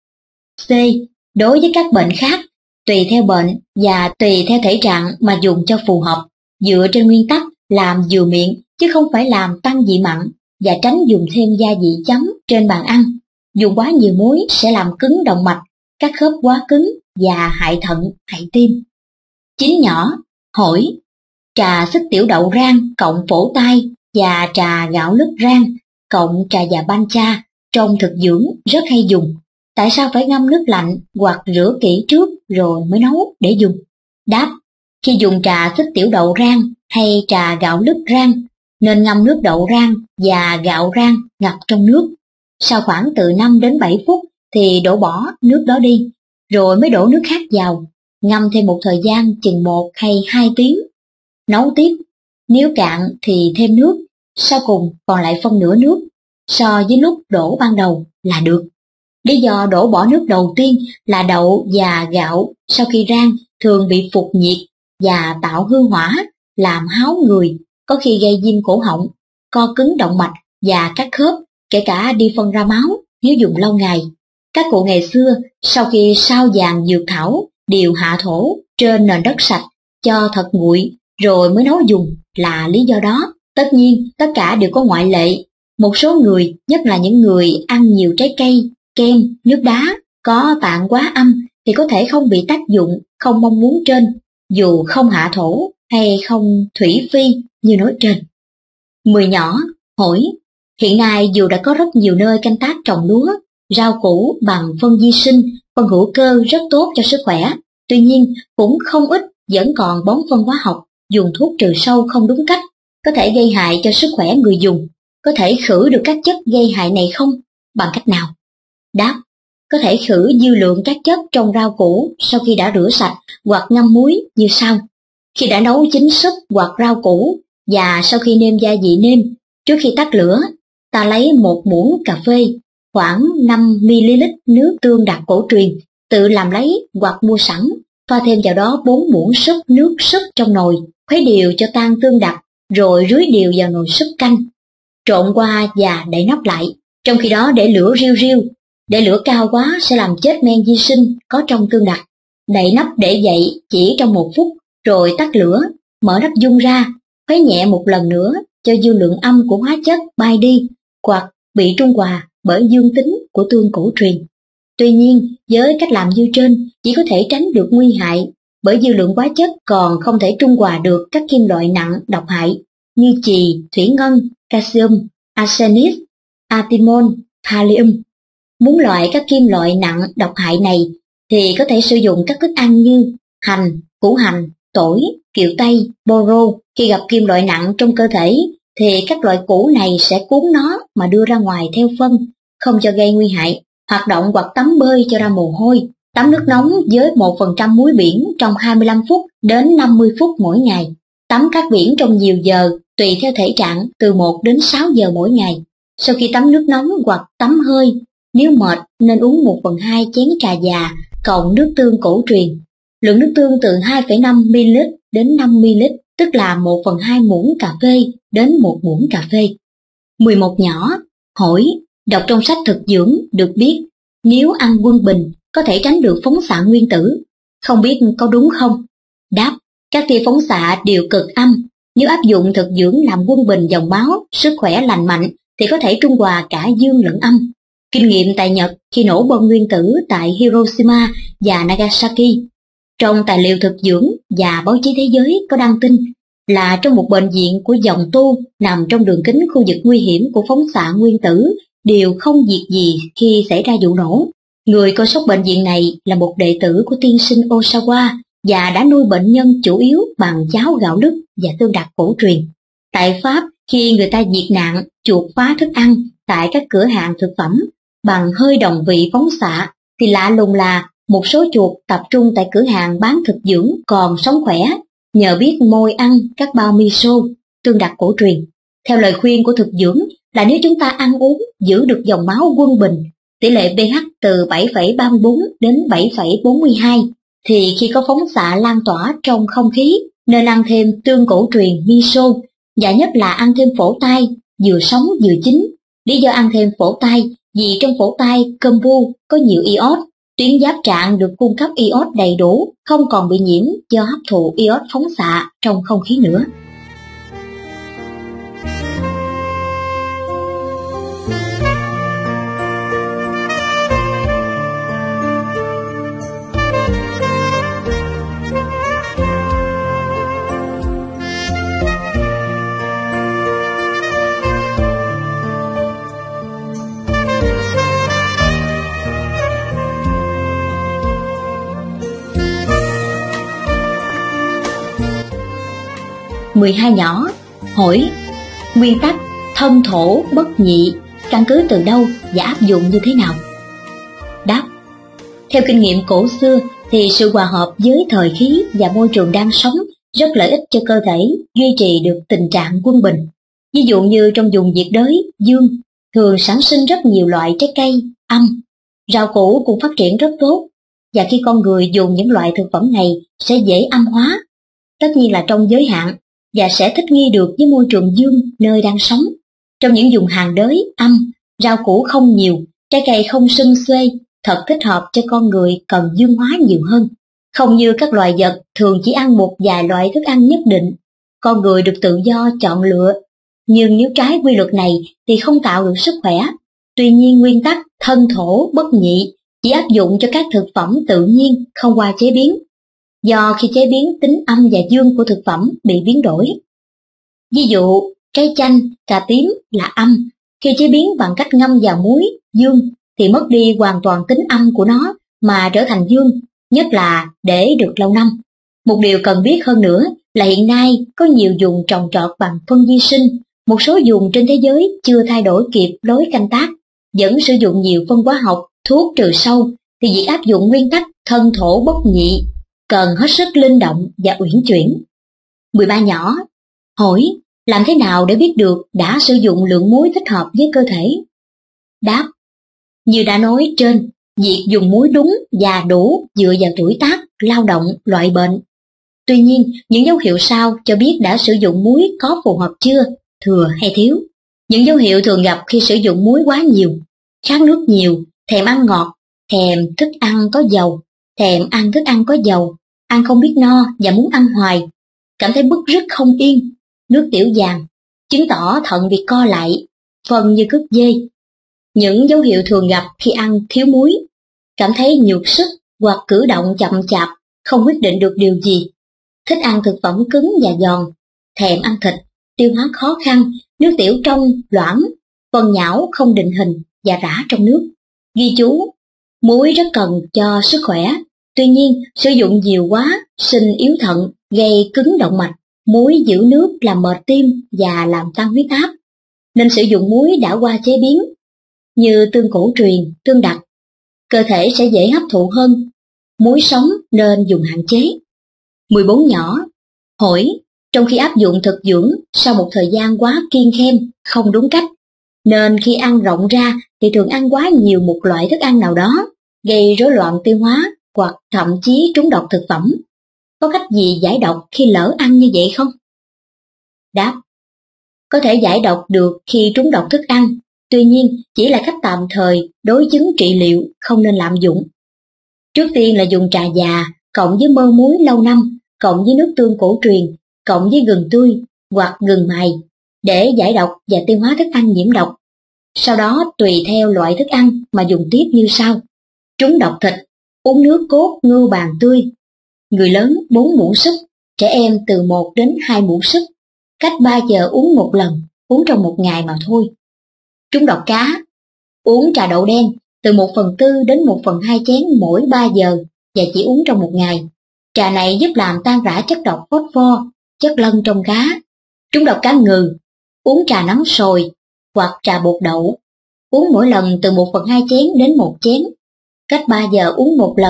C. Đối với các bệnh khác, tùy theo bệnh và tùy theo thể trạng mà dùng cho phù hợp, dựa trên nguyên tắc làm vừa miệng chứ không phải làm tăng vị mặn, và tránh dùng thêm gia vị chấm trên bàn ăn. Dùng quá nhiều muối sẽ làm cứng động mạch, các khớp quá cứng và hại thận, hại tim. Chín nhỏ, hỏi, trà xức tiểu đậu rang cộng phổ tai và trà gạo lứt rang cộng trà già bancha trong thực dưỡng rất hay dùng. Tại sao phải ngâm nước lạnh hoặc rửa kỹ trước rồi mới nấu để dùng? Đáp, khi dùng trà xức tiểu đậu rang hay trà gạo lứt rang, nên ngâm nước đậu rang và gạo rang ngập trong nước. Sau khoảng từ năm đến bảy phút thì đổ bỏ nước đó đi, rồi mới đổ nước khác vào, ngâm thêm một thời gian chừng một hay hai tiếng. Nấu tiếp, nếu cạn thì thêm nước, sau cùng còn lại phân nửa nước so với lúc đổ ban đầu là được. Lý do đổ bỏ nước đầu tiên là đậu và gạo sau khi rang thường bị phục nhiệt và tạo hư hỏa, làm háo người, có khi gây viêm cổ họng, co cứng động mạch và các khớp, kể cả đi phân ra máu nếu dùng lâu ngày. Các cụ ngày xưa sau khi sao vàng dược thảo đều hạ thổ trên nền đất sạch cho thật nguội rồi mới nấu dùng là lý do đó. Tất nhiên tất cả đều có ngoại lệ. Một số người, nhất là những người ăn nhiều trái cây, kem, nước đá có tạng quá âm thì có thể không bị tác dụng không mong muốn trên, dù không hạ thổ hay không thủy phi như nói trên. Mười nhỏ, hỏi, hiện nay dù đã có rất nhiều nơi canh tác trồng lúa, rau củ bằng phân vi sinh, phân hữu cơ rất tốt cho sức khỏe, tuy nhiên cũng không ít vẫn còn bón phân hóa học, dùng thuốc trừ sâu không đúng cách, có thể gây hại cho sức khỏe người dùng. Có thể khử được các chất gây hại này không? Bằng cách nào? Đáp, có thể khử dư lượng các chất trong rau củ sau khi đã rửa sạch hoặc ngâm muối như sau. Khi đã nấu chín súp hoặc rau củ và sau khi nêm gia vị nêm, trước khi tắt lửa, ta lấy một muỗng cà phê, khoảng năm mi li lít nước tương đặc cổ truyền, tự làm lấy hoặc mua sẵn, pha thêm vào đó bốn muỗng súp nước súp trong nồi, khuấy đều cho tan tương đặc, rồi rưới đều vào nồi súp canh. Trộn qua và đậy nắp lại, trong khi đó để lửa riu riu, để lửa cao quá sẽ làm chết men vi sinh có trong tương đặc. Đậy nắp để dậy chỉ trong một phút, rồi tắt lửa, mở nắp dung ra, khuấy nhẹ một lần nữa cho dư lượng âm của hóa chất bay đi, hoặc bị trung hòa bởi dương tính của tương cổ truyền. Tuy nhiên, với cách làm như trên, chỉ có thể tránh được nguy hại, bởi dư lượng hóa chất còn không thể trung hòa được các kim loại nặng độc hại như chì, thủy ngân, calcium, arsenit, antimon, thallium. Muốn loại các kim loại nặng độc hại này thì có thể sử dụng các thức ăn như hành, củ hành, tỏi, kiệu tây, boro. Khi gặp kim loại nặng trong cơ thể thì các loại củ này sẽ cuốn nó mà đưa ra ngoài theo phân, không cho gây nguy hại. Hoạt động hoặc tắm bơi cho ra mồ hôi, tắm nước nóng với một phần trăm muối biển trong hai mươi lăm phút đến năm mươi phút mỗi ngày. Tắm cát biển trong nhiều giờ, tùy theo thể trạng, từ một đến sáu giờ mỗi ngày. Sau khi tắm nước nóng hoặc tắm hơi, nếu mệt nên uống một phần hai chén trà già cộng nước tương cổ truyền. Lượng nước tương từ hai phẩy năm mi li lít đến năm mi li lít, tức là một phần hai muỗng cà phê đến một muỗng cà phê. mười một nhỏ, hỏi, đọc trong sách thực dưỡng được biết, nếu ăn quân bình có thể tránh được phóng xạ nguyên tử, không biết có đúng không? Đáp, các tia phóng xạ đều cực âm, nếu áp dụng thực dưỡng làm quân bình dòng máu, sức khỏe lành mạnh thì có thể trung hòa cả dương lẫn âm. Kinh nghiệm tại Nhật khi nổ bom nguyên tử tại Hiroshima và Nagasaki. Trong tài liệu thực dưỡng và báo chí thế giới có đăng tin là trong một bệnh viện của dòng tu nằm trong đường kính khu vực nguy hiểm của phóng xạ nguyên tử đều không việc gì khi xảy ra vụ nổ. Người coi sóc bệnh viện này là một đệ tử của tiên sinh Osawa và đã nuôi bệnh nhân chủ yếu bằng cháo gạo lứt và tương đặc cổ truyền. Tại Pháp, khi người ta diệt nạn chuột phá thức ăn tại các cửa hàng thực phẩm bằng hơi đồng vị phóng xạ, thì lạ lùng là một số chuột tập trung tại cửa hàng bán thực dưỡng còn sống khỏe, nhờ biết môi ăn các bao miso, tương đặc cổ truyền. Theo lời khuyên của thực dưỡng là nếu chúng ta ăn uống giữ được dòng máu quân bình, tỷ lệ pH từ bảy phẩy ba mươi bốn đến bảy phẩy bốn mươi hai, thì khi có phóng xạ lan tỏa trong không khí, nên ăn thêm tương cổ truyền miso, và nhất là ăn thêm phổ tai, vừa sống vừa chín. Lý do ăn thêm phổ tai vì trong phổ tai kombu có nhiều iốt, tuyến giáp trạng được cung cấp iốt đầy đủ, không còn bị nhiễm do hấp thụ iốt phóng xạ trong không khí nữa. mười hai nhỏ hỏi: nguyên tắc thân thổ bất nhị căn cứ từ đâu và áp dụng như thế nào? Đáp: theo kinh nghiệm cổ xưa thì sự hòa hợp với thời khí và môi trường đang sống rất lợi ích cho cơ thể duy trì được tình trạng quân bình. Ví dụ như trong vùng nhiệt đới dương thường sản sinh rất nhiều loại trái cây âm, rau củ cũng phát triển rất tốt, và khi con người dùng những loại thực phẩm này sẽ dễ âm hóa, tất nhiên là trong giới hạn, và sẽ thích nghi được với môi trường dương nơi đang sống. Trong những vùng hàng đới âm, rau củ không nhiều, trái cây không sum xuê, thật thích hợp cho con người cần dương hóa nhiều hơn. Không như các loài vật thường chỉ ăn một vài loại thức ăn nhất định, con người được tự do chọn lựa. Nhưng nếu trái quy luật này thì không tạo được sức khỏe. Tuy nhiên nguyên tắc thân thổ bất nhị chỉ áp dụng cho các thực phẩm tự nhiên không qua chế biến, do khi chế biến tính âm và dương của thực phẩm bị biến đổi. Ví dụ, trái chanh, cà tím là âm, khi chế biến bằng cách ngâm vào muối, dương, thì mất đi hoàn toàn tính âm của nó mà trở thành dương, nhất là để được lâu năm. Một điều cần biết hơn nữa là hiện nay có nhiều vùng trồng trọt bằng phân vi sinh, một số vùng trên thế giới chưa thay đổi kịp lối canh tác, vẫn sử dụng nhiều phân hóa học, thuốc trừ sâu, thì việc áp dụng nguyên tắc thân thổ bất nhị cần hết sức linh động và uyển chuyển. mười ba nhỏ hỏi: làm thế nào để biết được đã sử dụng lượng muối thích hợp với cơ thể? Đáp: như đã nói trên, việc dùng muối đúng và đủ dựa vào tuổi tác, lao động, loại bệnh. Tuy nhiên, những dấu hiệu sau cho biết đã sử dụng muối có phù hợp chưa, thừa hay thiếu. Những dấu hiệu thường gặp khi sử dụng muối quá nhiều: khát nước nhiều, thèm ăn ngọt, thèm thức ăn có dầu, thèm ăn thức ăn có dầu, ăn không biết no và muốn ăn hoài, cảm thấy bứt rứt không yên, nước tiểu vàng, chứng tỏ thận bị co lại, phân như cứt dê. Những dấu hiệu thường gặp khi ăn thiếu muối: cảm thấy nhược sức hoặc cử động chậm chạp, không quyết định được điều gì, thích ăn thực phẩm cứng và giòn, thèm ăn thịt, tiêu hóa khó khăn, nước tiểu trong, loãng, phân nhão không định hình và rã trong nước. Ghi chú: muối rất cần cho sức khỏe, tuy nhiên sử dụng nhiều quá sinh yếu thận, gây cứng động mạch. Muối giữ nước làm mệt tim và làm tăng huyết áp, nên sử dụng muối đã qua chế biến như tương cổ truyền, tương đặc. Cơ thể sẽ dễ hấp thụ hơn. Muối sống nên dùng hạn chế. mười bốn nhỏ hỏi: trong khi áp dụng thực dưỡng sau một thời gian quá kiêng khem, không đúng cách, nên khi ăn rộng ra thì thường ăn quá nhiều một loại thức ăn nào đó, gây rối loạn tiêu hóa hoặc thậm chí trúng độc thực phẩm. Có cách gì giải độc khi lỡ ăn như vậy không? Đáp: có thể giải độc được khi trúng độc thức ăn, tuy nhiên chỉ là cách tạm thời đối chứng trị liệu, không nên lạm dụng. Trước tiên là dùng trà già cộng với mơ muối lâu năm, cộng với nước tương cổ truyền, cộng với gừng tươi hoặc gừng mài để giải độc và tiêu hóa thức ăn nhiễm độc. Sau đó tùy theo loại thức ăn mà dùng tiếp như sau: trúng độc thịt, uống nước cốt ngưu bàng tươi. Người lớn bốn muỗng súp, trẻ em từ một đến hai muỗng súp, cách ba giờ uống một lần, uống trong một ngày mà thôi. Trúng độc cá, uống trà đậu đen từ một phần tư đến một phần hai chén mỗi ba giờ và chỉ uống trong một ngày. Trà này giúp làm tan rã chất độc phosphor, chất lân trong cá. Trúng độc cá ngừ, uống trà nóng sồi hoặc trà bột đậu, uống mỗi lần từ một phần hai chén đến một chén, cách ba giờ uống một lần,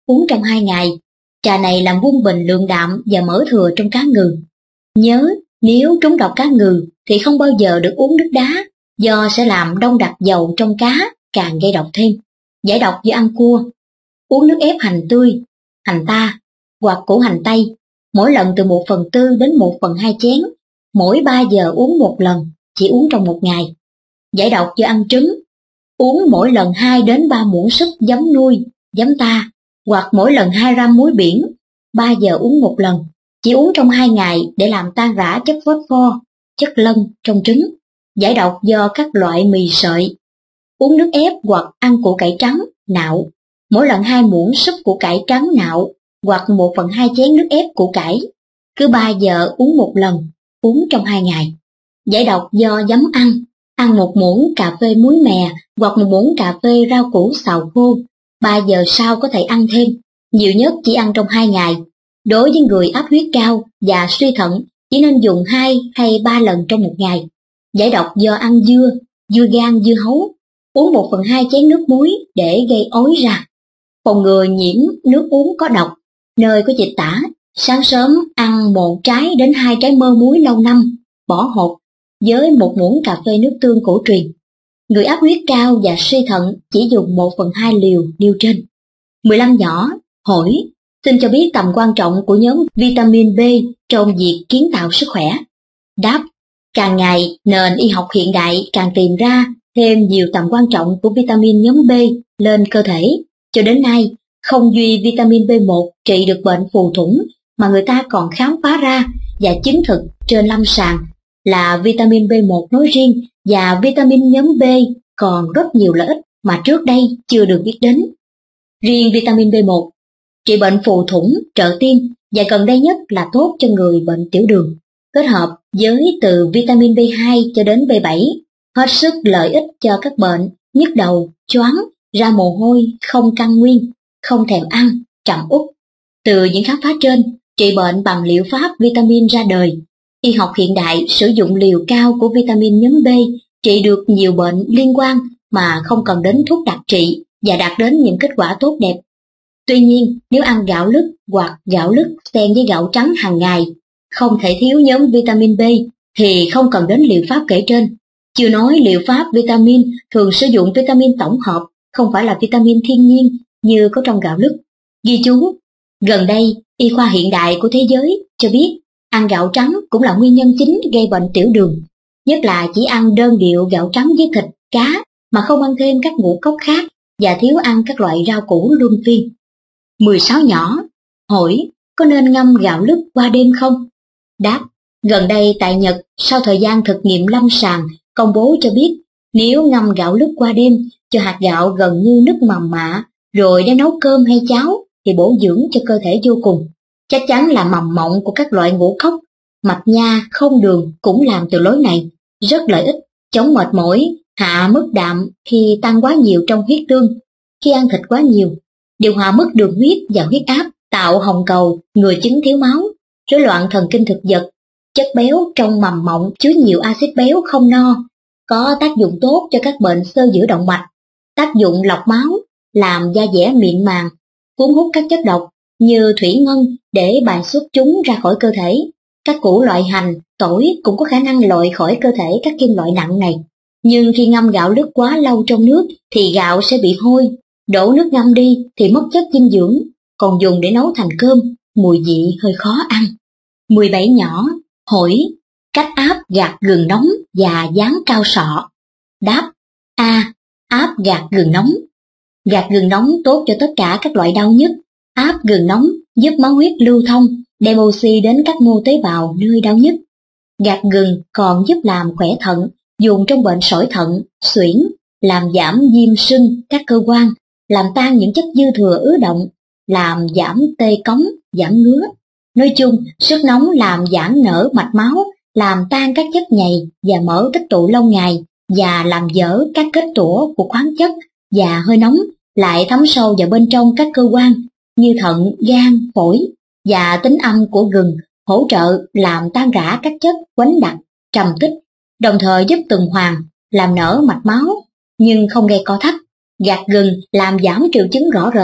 uống trong hai ngày. Trà này làm quân bình lượng đạm và mỡ thừa trong cá ngừ. Nhớ, nếu trúng độc cá ngừ thì không bao giờ được uống nước đá, do sẽ làm đông đặc dầu trong cá, càng gây độc thêm. Giải độc do ăn cua. Uống nước ép hành tươi, hành ta hoặc củ hành tây, mỗi lần từ một phần tư đến một phần hai chén, mỗi ba giờ uống một lần, chỉ uống trong một ngày. Giải độc do ăn trứng. Uống mỗi lần hai đến ba muỗng súp giấm nuôi, giấm ta, hoặc mỗi lần hai gram muối biển, ba giờ uống một lần, chỉ uống trong hai ngày để làm tan rã chất phosphor, chất lân trong trứng. Giải độc do các loại mì sợi. Uống nước ép hoặc ăn củ cải trắng, nạo, mỗi lần hai muỗng súp củ cải trắng nạo, hoặc một phần hai chén nước ép củ cải, cứ ba giờ uống một lần, uống trong hai ngày. Giải độc do giấm ăn. Ăn một muỗng cà phê muối mè hoặc một muỗng cà phê rau củ xào khô, ba giờ sau có thể ăn thêm, nhiều nhất chỉ ăn trong hai ngày. Đối với người áp huyết cao và suy thận, chỉ nên dùng hai hay ba lần trong một ngày. Giải độc do ăn dưa, dưa gan, dưa hấu, uống một phần hai chén nước muối để gây ói ra. Phòng ngừa nhiễm nước uống có độc, nơi có dịch tả, sáng sớm ăn một trái đến hai trái mơ muối lâu năm, bỏ hột, với một muỗng cà phê nước tương cổ truyền. Người áp huyết cao và suy thận chỉ dùng một phần hai liều nêu trên. mười lăm nhỏ, hỏi, xin cho biết tầm quan trọng của nhóm vitamin B trong việc kiến tạo sức khỏe. Đáp, càng ngày nền y học hiện đại càng tìm ra thêm nhiều tầm quan trọng của vitamin nhóm B lên cơ thể. Cho đến nay, không duy vitamin B một trị được bệnh phù thủng mà người ta còn khám phá ra và chứng thực trên lâm sàng là vitamin B một nói riêng và vitamin nhóm B còn rất nhiều lợi ích mà trước đây chưa được biết đến. Riêng vitamin B một trị bệnh phù thủng, trợ tim và gần đây nhất là tốt cho người bệnh tiểu đường, kết hợp với từ vitamin B hai cho đến B bảy, hết sức lợi ích cho các bệnh nhức đầu, choáng, ra mồ hôi, không căn nguyên, không thèm ăn, trầm uất. Từ những khám phá trên, trị bệnh bằng liệu pháp vitamin ra đời. Y học hiện đại sử dụng liều cao của vitamin nhóm B trị được nhiều bệnh liên quan mà không cần đến thuốc đặc trị và đạt đến những kết quả tốt đẹp. Tuy nhiên, nếu ăn gạo lứt hoặc gạo lứt xen với gạo trắng hàng ngày, không thể thiếu nhóm vitamin B thì không cần đến liệu pháp kể trên. Chưa nói liệu pháp vitamin thường sử dụng vitamin tổng hợp, không phải là vitamin thiên nhiên như có trong gạo lứt. Ghi chú, gần đây, y khoa hiện đại của thế giới cho biết ăn gạo trắng cũng là nguyên nhân chính gây bệnh tiểu đường, nhất là chỉ ăn đơn điệu gạo trắng với thịt, cá mà không ăn thêm các ngũ cốc khác và thiếu ăn các loại rau củ luân phiên. mười sáu nhỏ, hỏi có nên ngâm gạo lứt qua đêm không? Đáp, gần đây tại Nhật sau thời gian thực nghiệm lâm sàng công bố cho biết nếu ngâm gạo lứt qua đêm cho hạt gạo gần như nước mầm mạ rồi đem nấu cơm hay cháo thì bổ dưỡng cho cơ thể vô cùng. Chắc chắn là mầm mộng của các loại ngũ cốc, mạch nha, không đường cũng làm từ lối này, rất lợi ích, chống mệt mỏi, hạ mức đạm khi tăng quá nhiều trong huyết tương, khi ăn thịt quá nhiều, điều hòa mức đường huyết và huyết áp, tạo hồng cầu, người chứng thiếu máu, rối loạn thần kinh thực vật. Chất béo trong mầm mộng chứa nhiều axit béo không no, có tác dụng tốt cho các bệnh xơ vữa động mạch, tác dụng lọc máu, làm da dẻ mịn màng, cuốn hút các chất độc như thủy ngân để bài xuất chúng ra khỏi cơ thể. Các củ loại hành, tỏi cũng có khả năng loại khỏi cơ thể các kim loại nặng này. Nhưng khi ngâm gạo lứt quá lâu trong nước thì gạo sẽ bị hôi, đổ nước ngâm đi thì mất chất dinh dưỡng, còn dùng để nấu thành cơm, mùi vị hơi khó ăn. mười bảy nhỏ, hỏi cách áp gạt gừng nóng và dán cao sọ. Đáp, A. Áp gạt gừng nóng. Gạt gừng nóng tốt cho tất cả các loại đau nhức. Áp gừng nóng giúp máu huyết lưu thông, đem oxy đến các mô tế bào nơi đau nhức. Gạt gừng còn giúp làm khỏe thận, dùng trong bệnh sỏi thận, suyễn, làm giảm viêm sưng các cơ quan, làm tan những chất dư thừa ứ động, làm giảm tê cống, giảm ngứa. Nói chung, sức nóng làm giãn nở mạch máu, làm tan các chất nhầy và mỡ tích tụ lâu ngày và làm dở các kết tủa của khoáng chất, và hơi nóng lại thấm sâu vào bên trong các cơ quan như thận, gan, phổi, và tính âm của gừng hỗ trợ làm tan rã các chất quánh đặc, trầm tích, đồng thời giúp tuần hoàn, làm nở mạch máu, nhưng không gây co thắt. Gạt gừng làm giảm triệu chứng rõ rệt,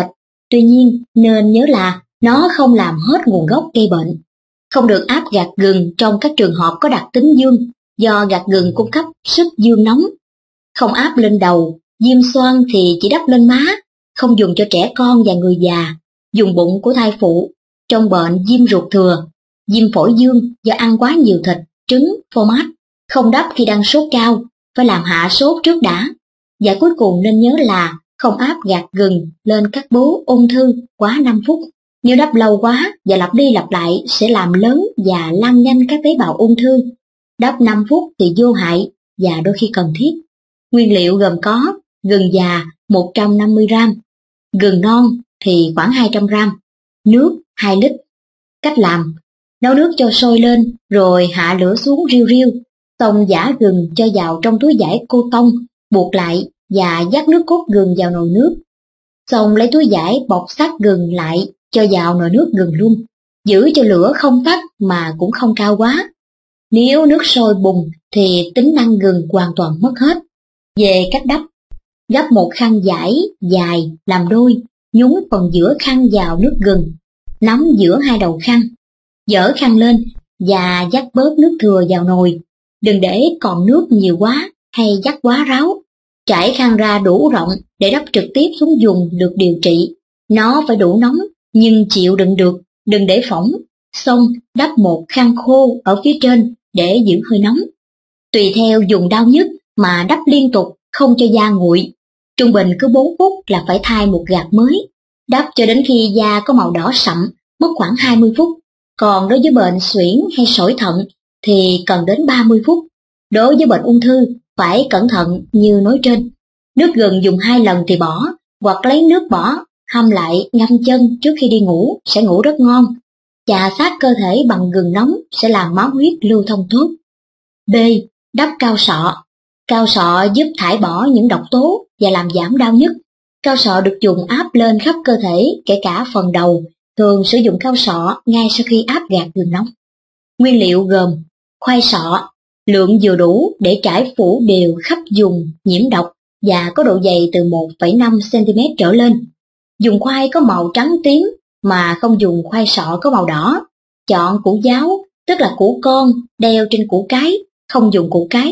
Tuy nhiên, nên nhớ là nó không làm hết nguồn gốc gây bệnh. Không được áp gạt gừng trong các trường hợp có đặc tính dương, do gạt gừng cung cấp sức dương nóng. Không áp lên đầu, diêm xoang thì chỉ đắp lên má, không dùng cho trẻ con và người già, dùng bụng của thai phụ, trong bệnh viêm ruột thừa, viêm phổi dương do ăn quá nhiều thịt, trứng, phô mát, không đắp khi đang sốt cao, phải làm hạ sốt trước đã. Và cuối cùng nên nhớ là không áp gạt gừng lên các bố ung thư quá năm phút. Nếu đắp lâu quá và lặp đi lặp lại sẽ làm lớn và lan nhanh các tế bào ung thư. Đắp năm phút thì vô hại và đôi khi cần thiết. Nguyên liệu gồm có gừng già một trăm năm mươi gam, gừng non thì khoảng hai trăm gam, nước hai lít. Cách làm: nấu nước cho sôi lên rồi hạ lửa xuống riu riu, xong giã gừng cho vào trong túi vải cô tông, buộc lại và vắt nước cốt gừng vào nồi nước. Xong lấy túi vải bọc sát gừng lại cho vào nồi nước gừng luôn, giữ cho lửa không tắt mà cũng không cao quá. Nếu nước sôi bùng thì tính năng gừng hoàn toàn mất hết. Về cách đắp: gấp một khăn vải dài làm đôi, nhúng phần giữa khăn vào nước gừng, nắm giữa hai đầu khăn, dỡ khăn lên và vắt bớt nước thừa vào nồi. Đừng để còn nước nhiều quá hay vắt quá ráo. Trải khăn ra đủ rộng để đắp trực tiếp xuống vùng được điều trị. Nó phải đủ nóng nhưng chịu đựng được, đừng để phỏng. Xong đắp một khăn khô ở phía trên để giữ hơi nóng. Tùy theo dùng đau nhức mà đắp liên tục, không cho da nguội. Trung bình cứ bốn phút là phải thay một gạt mới. Đắp cho đến khi da có màu đỏ sậm, mất khoảng hai mươi phút. Còn đối với bệnh suyễn hay sỏi thận thì cần đến ba mươi phút. Đối với bệnh ung thư phải cẩn thận như nói trên. Nước gừng dùng hai lần thì bỏ, hoặc lấy nước bỏ, hâm lại ngâm chân trước khi đi ngủ sẽ ngủ rất ngon. Chà sát cơ thể bằng gừng nóng sẽ làm máu huyết lưu thông tốt. B. Đắp cao sọ. Cao sọ giúp thải bỏ những độc tố và làm giảm đau nhức. Cao sọ được dùng áp lên khắp cơ thể, kể cả phần đầu. Thường sử dụng cao sọ ngay sau khi áp gạt gừng nóng. Nguyên liệu gồm khoai sọ, lượng vừa đủ để trải phủ đều khắp vùng nhiễm độc và có độ dày từ một phẩy năm xăng ti mét trở lên. Dùng khoai có màu trắng tím mà không dùng khoai sọ có màu đỏ. Chọn củ giáo, tức là củ con đeo trên củ cái, không dùng củ cái.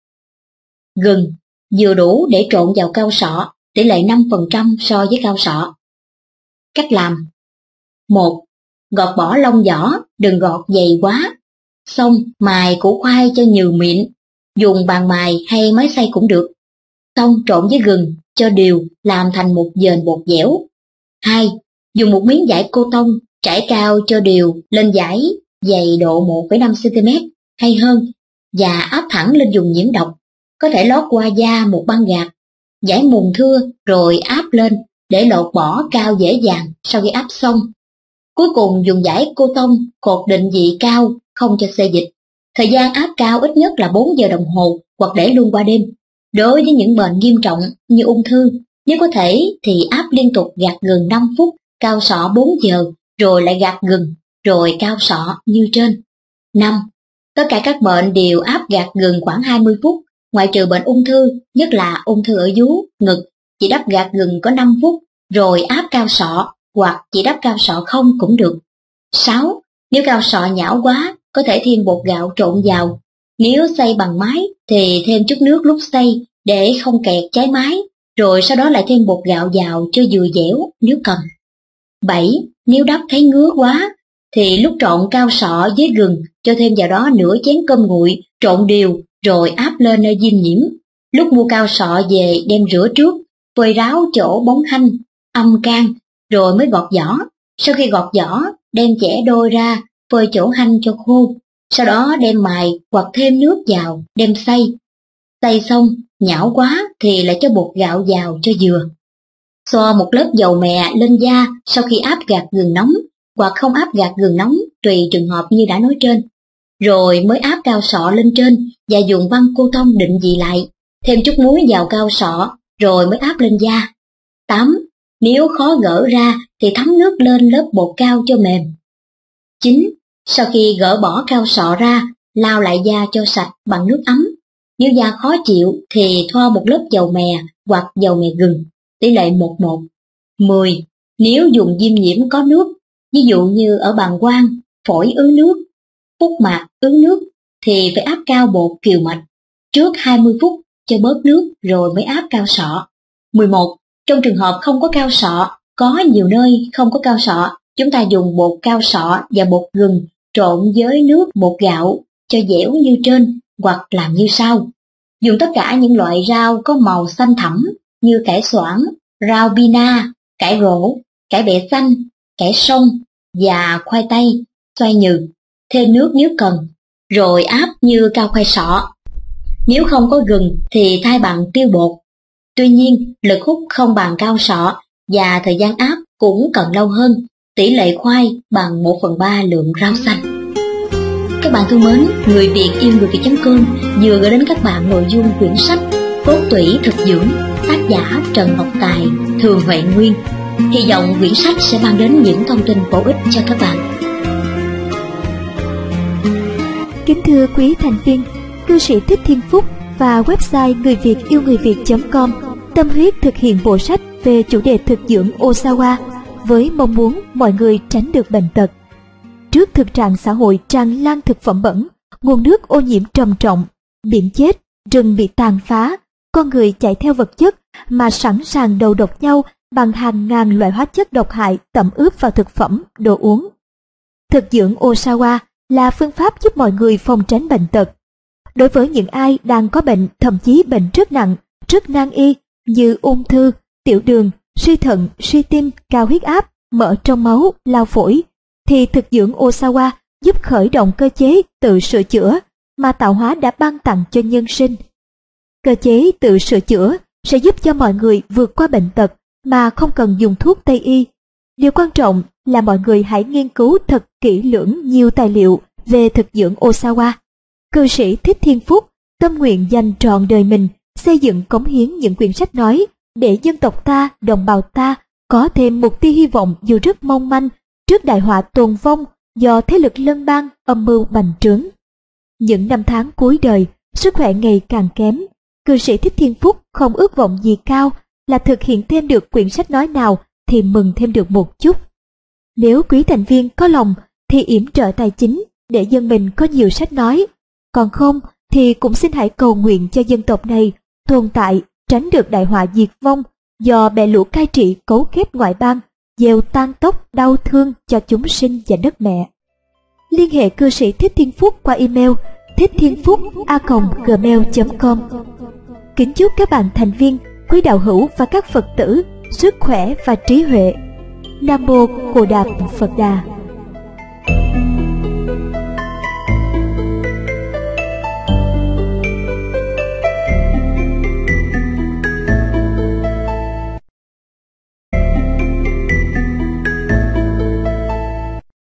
Gừng vừa đủ để trộn vào cao sọ, tỷ lệ năm phần trăm so với cao sọ. Cách làm: một. Gọt bỏ lông vỏ, đừng gọt dày quá. Xong mài củ khoai cho nhừ mịn, dùng bàn mài hay máy xay cũng được. Xong trộn với gừng cho đều, làm thành một dền bột dẻo. Hai. Dùng một miếng vải cô tông trải cao cho đều lên vải dày độ một phẩy năm xăng ti mét hay hơn và áp thẳng lên vùng nhiễm độc. Có thể lót qua da một băng gạc, vải mùn thưa rồi áp lên để lột bỏ cao dễ dàng sau khi áp xong. Cuối cùng dùng vải cô tông cột định vị cao, không cho xê dịch. Thời gian áp cao ít nhất là bốn giờ đồng hồ hoặc để luôn qua đêm. Đối với những bệnh nghiêm trọng như ung thư, nếu có thể thì áp liên tục gạt gừng năm phút, cao sọ bốn giờ, rồi lại gạt gừng, rồi cao sọ như trên. năm. Tất cả các bệnh đều áp gạt gừng khoảng hai mươi phút, ngoại trừ bệnh ung thư, nhất là ung thư ở vú, ngực, chỉ đắp gạt gừng có năm phút, rồi áp cao sọ, hoặc chỉ đắp cao sọ không cũng được. sáu. Nếu cao sọ nhão quá, có thể thêm bột gạo trộn vào. Nếu xay bằng máy thì thêm chút nước lúc xay để không kẹt cháy máy, rồi sau đó lại thêm bột gạo vào cho vừa dẻo nếu cần. bảy. Nếu đắp thấy ngứa quá thì lúc trộn cao sọ với gừng cho thêm vào đó nửa chén cơm nguội, trộn đều rồi áp lên nơi viêm nhiễm. Lúc mua cao sọ về đem rửa trước, phơi ráo chỗ bóng hanh, âm can, rồi mới gọt vỏ. Sau khi gọt vỏ, đem chẻ đôi ra, phơi chỗ hanh cho khô. Sau đó đem mài hoặc thêm nước vào, đem xay. Xay xong, nhão quá thì lại cho bột gạo vào cho vừa. Xoa một lớp dầu mè lên da sau khi áp gạt gừng nóng, hoặc không áp gạt gừng nóng tùy trường hợp như đã nói trên. Rồi mới áp cao sọ lên trên và dùng băng cô tông định vị lại, thêm chút muối vào cao sọ rồi mới áp lên da. tám. Nếu khó gỡ ra thì thấm nước lên lớp bột cao cho mềm. chín. Sau khi gỡ bỏ cao sọ ra, lau lại da cho sạch bằng nước ấm. Nếu da khó chịu thì thoa một lớp dầu mè hoặc dầu mè gừng, tỷ lệ một một. mười. Nếu vùng viêm nhiễm có nước, ví dụ như ở bàng quang, phổi ứ nước, phúc mạc ứ nước, thì phải áp cao bột kiều mạch trước hai mươi phút cho bớt nước rồi mới áp cao sọ. mười một. Trong trường hợp không có cao sọ, có nhiều nơi không có cao sọ, chúng ta dùng bột cao sọ và bột gừng trộn với nước bột gạo cho dẻo như trên, hoặc làm như sau. Dùng tất cả những loại rau có màu xanh thẳm như cải xoản, rau bina, cải rổ, cải bẹ xanh, cải sông và khoai tây, xoay nhừ, thêm nước nếu cần, rồi áp như cao khoai sọ. Nếu không có gừng thì thay bằng tiêu bột. Tuy nhiên, lực hút không bằng cao sọ và thời gian áp cũng cần lâu hơn, tỷ lệ khoai bằng một phần ba lượng rau xanh. Các bạn thân mến, Người Việt yêu người Việt chấm com vừa gửi đến các bạn nội dung quyển sách Cốt tủy thực dưỡng, tác giả Trần Ngọc Tài, Thường Huệ Nguyên. Hy vọng quyển sách sẽ mang đến những thông tin bổ ích cho các bạn. Kính thưa quý thành viên, cư sĩ Thích Thiên Phúc và website người việt yêu người việt chấm com tâm huyết thực hiện bộ sách về chủ đề thực dưỡng Osawa với mong muốn mọi người tránh được bệnh tật. Trước thực trạng xã hội tràn lan thực phẩm bẩn, nguồn nước ô nhiễm trầm trọng, biển chết, rừng bị tàn phá, con người chạy theo vật chất mà sẵn sàng đầu độc nhau bằng hàng ngàn loại hóa chất độc hại tẩm ướp vào thực phẩm, đồ uống. Thực dưỡng Osawa là phương pháp giúp mọi người phòng tránh bệnh tật. Đối với những ai đang có bệnh, thậm chí bệnh rất nặng, rất nan y như ung thư, tiểu đường, suy thận, suy tim, cao huyết áp, mỡ trong máu, lao phổi, thì thực dưỡng Osawa giúp khởi động cơ chế tự sửa chữa mà tạo hóa đã ban tặng cho nhân sinh. Cơ chế tự sửa chữa sẽ giúp cho mọi người vượt qua bệnh tật mà không cần dùng thuốc Tây y. Điều quan trọng là mọi người hãy nghiên cứu thật kỹ lưỡng nhiều tài liệu về thực dưỡng Osawa. Cư sĩ Thích Thiên Phúc tâm nguyện dành trọn đời mình xây dựng cống hiến những quyển sách nói để dân tộc ta, đồng bào ta có thêm một tia hy vọng dù rất mong manh trước đại họa tồn vong do thế lực lân bang âm mưu bành trướng. Những năm tháng cuối đời, sức khỏe ngày càng kém, cư sĩ Thích Thiên Phúc không ước vọng gì cao là thực hiện thêm được quyển sách nói nào thì mừng thêm được một chút. Nếu quý thành viên có lòng thì yểm trợ tài chính để dân mình có nhiều sách nói, còn không thì cũng xin hãy cầu nguyện cho dân tộc này tồn tại, tránh được đại họa diệt vong do bè lũ cai trị cấu kết ngoại bang, gieo tan tóc đau thương cho chúng sinh và đất mẹ. Liên hệ cư sĩ Thích Thiên Phúc qua email thích thiên phúc a còng gmail chấm com. Kính chúc các bạn thành viên, quý đạo hữu và các Phật tử sức khỏe và trí huệ. Nam mô Bồ Đà Phật Đà.